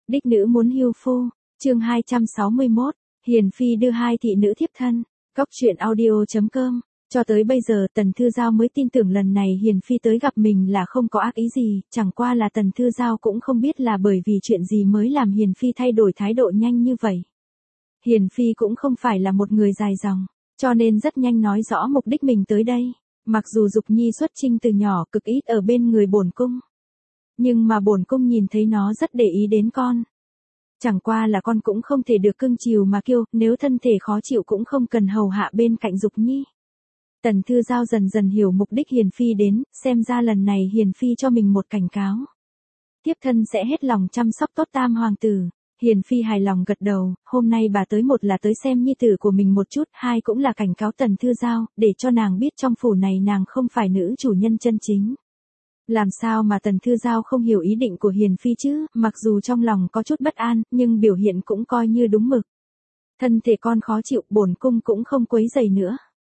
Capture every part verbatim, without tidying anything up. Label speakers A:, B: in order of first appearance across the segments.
A: Đích nữ muốn hưu phu, chương hai trăm sáu mươi mốt, Hiền Phi đưa hai thị nữ thiếp thân, Cóc truyện audio chấm com. Cho tới bây giờ Tần Thư Giao mới tin tưởng lần này Hiền Phi tới gặp mình là không có ác ý gì, chẳng qua là Tần Thư Giao cũng không biết là bởi vì chuyện gì mới làm Hiền Phi thay đổi thái độ nhanh như vậy. Hiền Phi cũng không phải là một người dài dòng, cho nên rất nhanh nói rõ mục đích mình tới đây. Mặc dù Dục Nhi xuất trinh từ nhỏ cực ít ở bên người bổn cung, nhưng mà bổn cung nhìn thấy nó rất để ý đến con. Chẳng qua là con cũng không thể được cưng chiều mà kêu, nếu thân thể khó chịu cũng không cần hầu hạ bên cạnh Dục Nhi. Tần Thư Giao dần dần hiểu mục đích Hiền Phi đến, xem ra lần này Hiền Phi cho mình một cảnh cáo. Tiếp thân sẽ hết lòng chăm sóc tốt tam hoàng tử. Hiền Phi hài lòng gật đầu, hôm nay bà tới một là tới xem nhi tử của mình một chút, hai cũng là cảnh cáo Tần Thư Giao, để cho nàng biết trong phủ này nàng không phải nữ chủ nhân chân chính. Làm sao mà Tần Thư Giao không hiểu ý định của Hiền Phi chứ, mặc dù trong lòng có chút bất an, nhưng biểu hiện cũng coi như đúng mực. Thân thể con khó chịu, bổn cung cũng không quấy rầy nữa.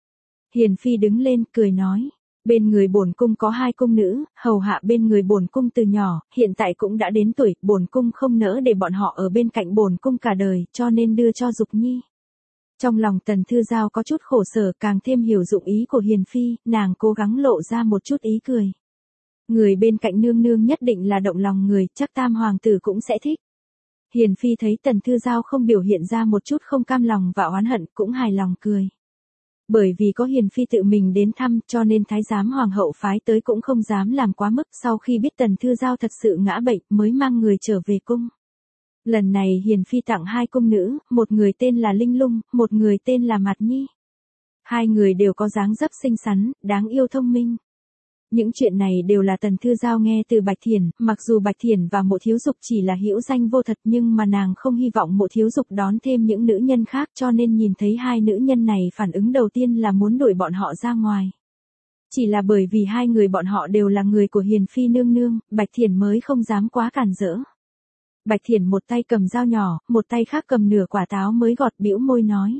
A: Hiền Phi đứng lên, cười nói, bên người bổn cung có hai cung nữ, hầu hạ bên người bổn cung từ nhỏ, hiện tại cũng đã đến tuổi, bổn cung không nỡ để bọn họ ở bên cạnh bổn cung cả đời, cho nên đưa cho Dục Nhi. Trong lòng Tần Thư Giao có chút khổ sở, càng thêm hiểu dụng ý của Hiền Phi, nàng cố gắng lộ ra một chút ý cười. Người bên cạnh nương nương nhất định là động lòng người, chắc tam hoàng tử cũng sẽ thích. Hiền Phi thấy Tần Thư Giao không biểu hiện ra một chút không cam lòng và oán hận, cũng hài lòng cười. Bởi vì có Hiền Phi tự mình đến thăm cho nên thái giám hoàng hậu phái tới cũng không dám làm quá mức, sau khi biết Tần Thư Giao thật sự ngã bệnh mới mang người trở về cung. Lần này Hiền Phi tặng hai cung nữ, một người tên là Linh Lung, một người tên là Mạt Nhi. Hai người đều có dáng dấp xinh xắn, đáng yêu thông minh. Những chuyện này đều là Tần Thư Giao nghe từ Bạch Thiển, mặc dù Bạch Thiển và Mộ Thiếu Dục chỉ là hữu danh vô thật nhưng mà nàng không hy vọng Mộ Thiếu Dục đón thêm những nữ nhân khác cho nên nhìn thấy hai nữ nhân này phản ứng đầu tiên là muốn đuổi bọn họ ra ngoài. Chỉ là bởi vì hai người bọn họ đều là người của Hiền Phi nương nương, Bạch Thiển mới không dám quá cản rỡ. Bạch Thiển một tay cầm dao nhỏ, một tay khác cầm nửa quả táo mới gọt bĩu môi nói.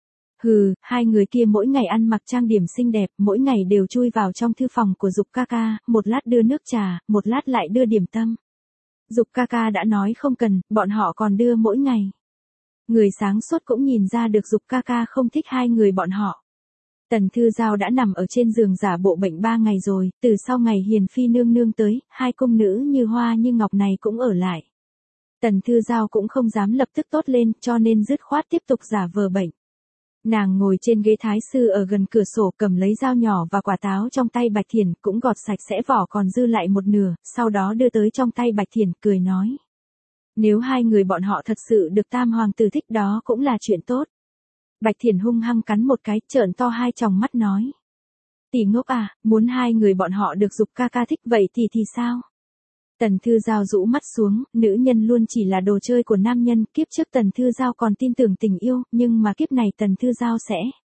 A: Hừ, hai người kia mỗi ngày ăn mặc trang điểm xinh đẹp, mỗi ngày đều chui vào trong thư phòng của Dục ca ca, một lát đưa nước trà, một lát lại đưa điểm tâm. Dục ca ca đã nói không cần, bọn họ còn đưa mỗi ngày. Người sáng suốt cũng nhìn ra được Dục ca ca không thích hai người bọn họ. Tần Thư Giao đã nằm ở trên giường giả bộ bệnh ba ngày rồi, từ sau ngày Hiền Phi nương nương tới, hai cung nữ như hoa như ngọc này cũng ở lại. Tần Thư Giao cũng không dám lập tức tốt lên cho nên dứt khoát tiếp tục giả vờ bệnh. Nàng ngồi trên ghế thái sư ở gần cửa sổ cầm lấy dao nhỏ và quả táo trong tay Bạch Thiển cũng gọt sạch sẽ vỏ còn dư lại một nửa, sau đó đưa tới trong tay Bạch Thiển cười nói. Nếu hai người bọn họ thật sự được tam hoàng tử thích đó cũng là chuyện tốt. Bạch Thiển hung hăng cắn một cái, trợn to hai tròng mắt nói. Tỷ ngốc à, muốn hai người bọn họ được Dục ca ca thích vậy thì thì sao? Tần Thư Giao rũ mắt xuống, nữ nhân luôn chỉ là đồ chơi của nam nhân, kiếp trước Tần Thư Giao còn tin tưởng tình yêu, nhưng mà kiếp này Tần Thư Giao sẽ.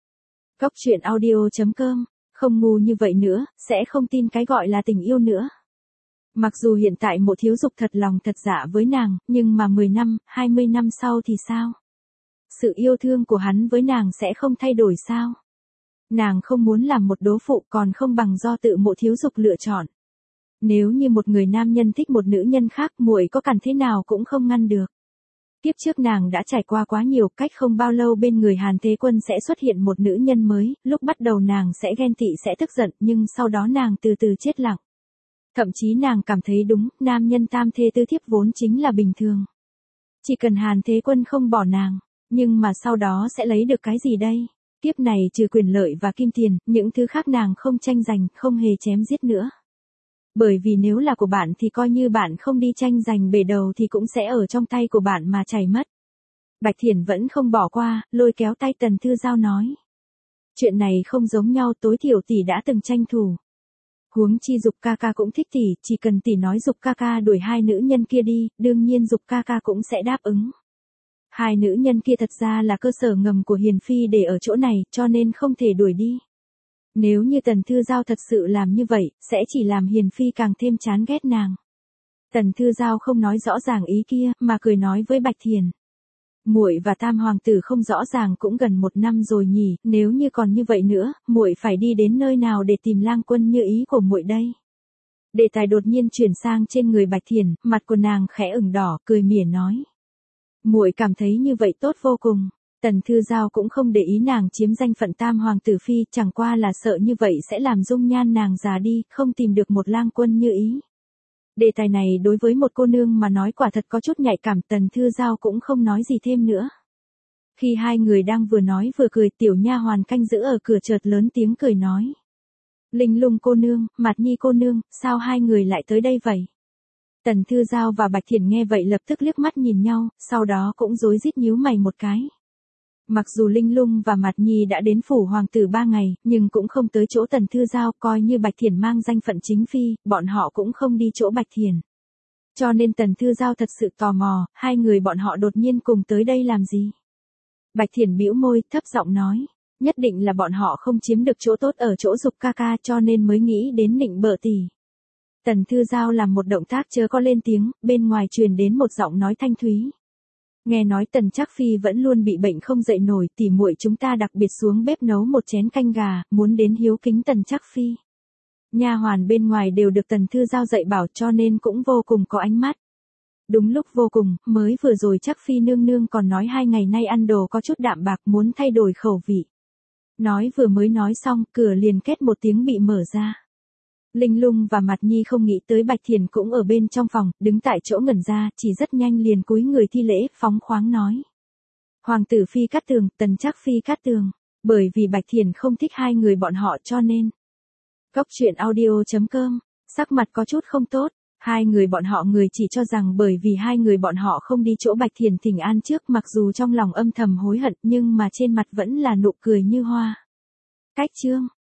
A: Cóc truyện audio chấm com, không ngu như vậy nữa, sẽ không tin cái gọi là tình yêu nữa. Mặc dù hiện tại Mộ Thiếu Dục thật lòng thật dạ với nàng, nhưng mà mười năm, hai mươi năm sau thì sao? Sự yêu thương của hắn với nàng sẽ không thay đổi sao? Nàng không muốn làm một đố phụ còn không bằng do tự Mộ Thiếu Dục lựa chọn. Nếu như một người nam nhân thích một nữ nhân khác, muội có cản thế nào cũng không ngăn được. Kiếp trước nàng đã trải qua quá nhiều, cách không bao lâu bên người Hàn Thế Quân sẽ xuất hiện một nữ nhân mới, lúc bắt đầu nàng sẽ ghen tị sẽ tức giận, nhưng sau đó nàng từ từ chết lặng. Thậm chí nàng cảm thấy đúng, nam nhân tam thê tư thiếp vốn chính là bình thường. Chỉ cần Hàn Thế Quân không bỏ nàng, nhưng mà sau đó sẽ lấy được cái gì đây? Kiếp này trừ quyền lợi và kim tiền, những thứ khác nàng không tranh giành, không hề chém giết nữa. Bởi vì nếu là của bạn thì coi như bạn không đi tranh giành bể đầu thì cũng sẽ ở trong tay của bạn mà chảy mất. Bạch Thiển vẫn không bỏ qua, lôi kéo tay Tần Thư Giao nói. Chuyện này không giống nhau, tối thiểu tỷ đã từng tranh thủ. Huống chi Dục ca ca cũng thích tỷ, chỉ cần tỷ nói Dục ca ca đuổi hai nữ nhân kia đi, đương nhiên Dục ca ca cũng sẽ đáp ứng. Hai nữ nhân kia thật ra là cơ sở ngầm của Hiền Phi để ở chỗ này, cho nên không thể đuổi đi. Nếu như Tần Thư Giao thật sự làm như vậy, sẽ chỉ làm Hiền Phi càng thêm chán ghét nàng. Tần Thư Giao không nói rõ ràng ý kia, mà cười nói với Bạch Thiển. Muội và tam hoàng tử không rõ ràng cũng gần một năm rồi nhỉ, nếu như còn như vậy nữa, muội phải đi đến nơi nào để tìm lang quân như ý của muội đây? Đề tài đột nhiên chuyển sang trên người Bạch Thiền, mặt của nàng khẽ ửng đỏ, cười mỉa nói. Muội cảm thấy như vậy tốt vô cùng. Tần Thư Giao cũng không để ý nàng chiếm danh phận tam hoàng tử phi, chẳng qua là sợ như vậy sẽ làm dung nhan nàng già đi, không tìm được một lang quân như ý. Đề tài này đối với một cô nương mà nói quả thật có chút nhạy cảm, Tần Thư Giao cũng không nói gì thêm nữa. Khi hai người đang vừa nói vừa cười, tiểu nha hoàn canh giữ ở cửa chợt lớn tiếng cười nói. Linh Lung cô nương, Mạt Nhi cô nương, sao hai người lại tới đây vậy? Tần Thư Giao và Bạch Thiển nghe vậy lập tức liếc mắt nhìn nhau, sau đó cũng rối rít nhíu mày một cái. Mặc dù Linh Lung và Mạt Nhi đã đến phủ hoàng tử ba ngày, nhưng cũng không tới chỗ Tần Thư Giao, coi như Bạch Thiển mang danh phận chính phi, bọn họ cũng không đi chỗ Bạch Thiển. Cho nên Tần Thư Giao thật sự tò mò, hai người bọn họ đột nhiên cùng tới đây làm gì? Bạch Thiển bĩu môi, thấp giọng nói, nhất định là bọn họ không chiếm được chỗ tốt ở chỗ Dục ca ca cho nên mới nghĩ đến nịnh bợ tỷ. Tần Thư Giao làm một động tác chớ có lên tiếng, bên ngoài truyền đến một giọng nói thanh thúy. Nghe nói Tần Trác Phi vẫn luôn bị bệnh không dậy nổi, tỉ muội chúng ta đặc biệt xuống bếp nấu một chén canh gà, muốn đến hiếu kính Tần Trác Phi. Nha hoàn bên ngoài đều được Tần Thư Giao dạy bảo cho nên cũng vô cùng có ánh mắt. Đúng lúc vô cùng, mới vừa rồi Trác Phi nương nương còn nói hai ngày nay ăn đồ có chút đạm bạc muốn thay đổi khẩu vị. Nói vừa mới nói xong, cửa liền két một tiếng bị mở ra. Linh Lung và Mạt Nhi không nghĩ tới Bạch Thiển cũng ở bên trong phòng, đứng tại chỗ ngẩn ra, chỉ rất nhanh liền cúi người thi lễ, phóng khoáng nói. Hoàng tử Phi Cát Tường, Tần Trác Phi Cát Tường, bởi vì Bạch Thiển không thích hai người bọn họ cho nên. Góc truyện audio chấm com, sắc mặt có chút không tốt, hai người bọn họ người chỉ cho rằng bởi vì hai người bọn họ không đi chỗ Bạch Thiển thỉnh an trước, mặc dù trong lòng âm thầm hối hận nhưng mà trên mặt vẫn là nụ cười như hoa. Cách chương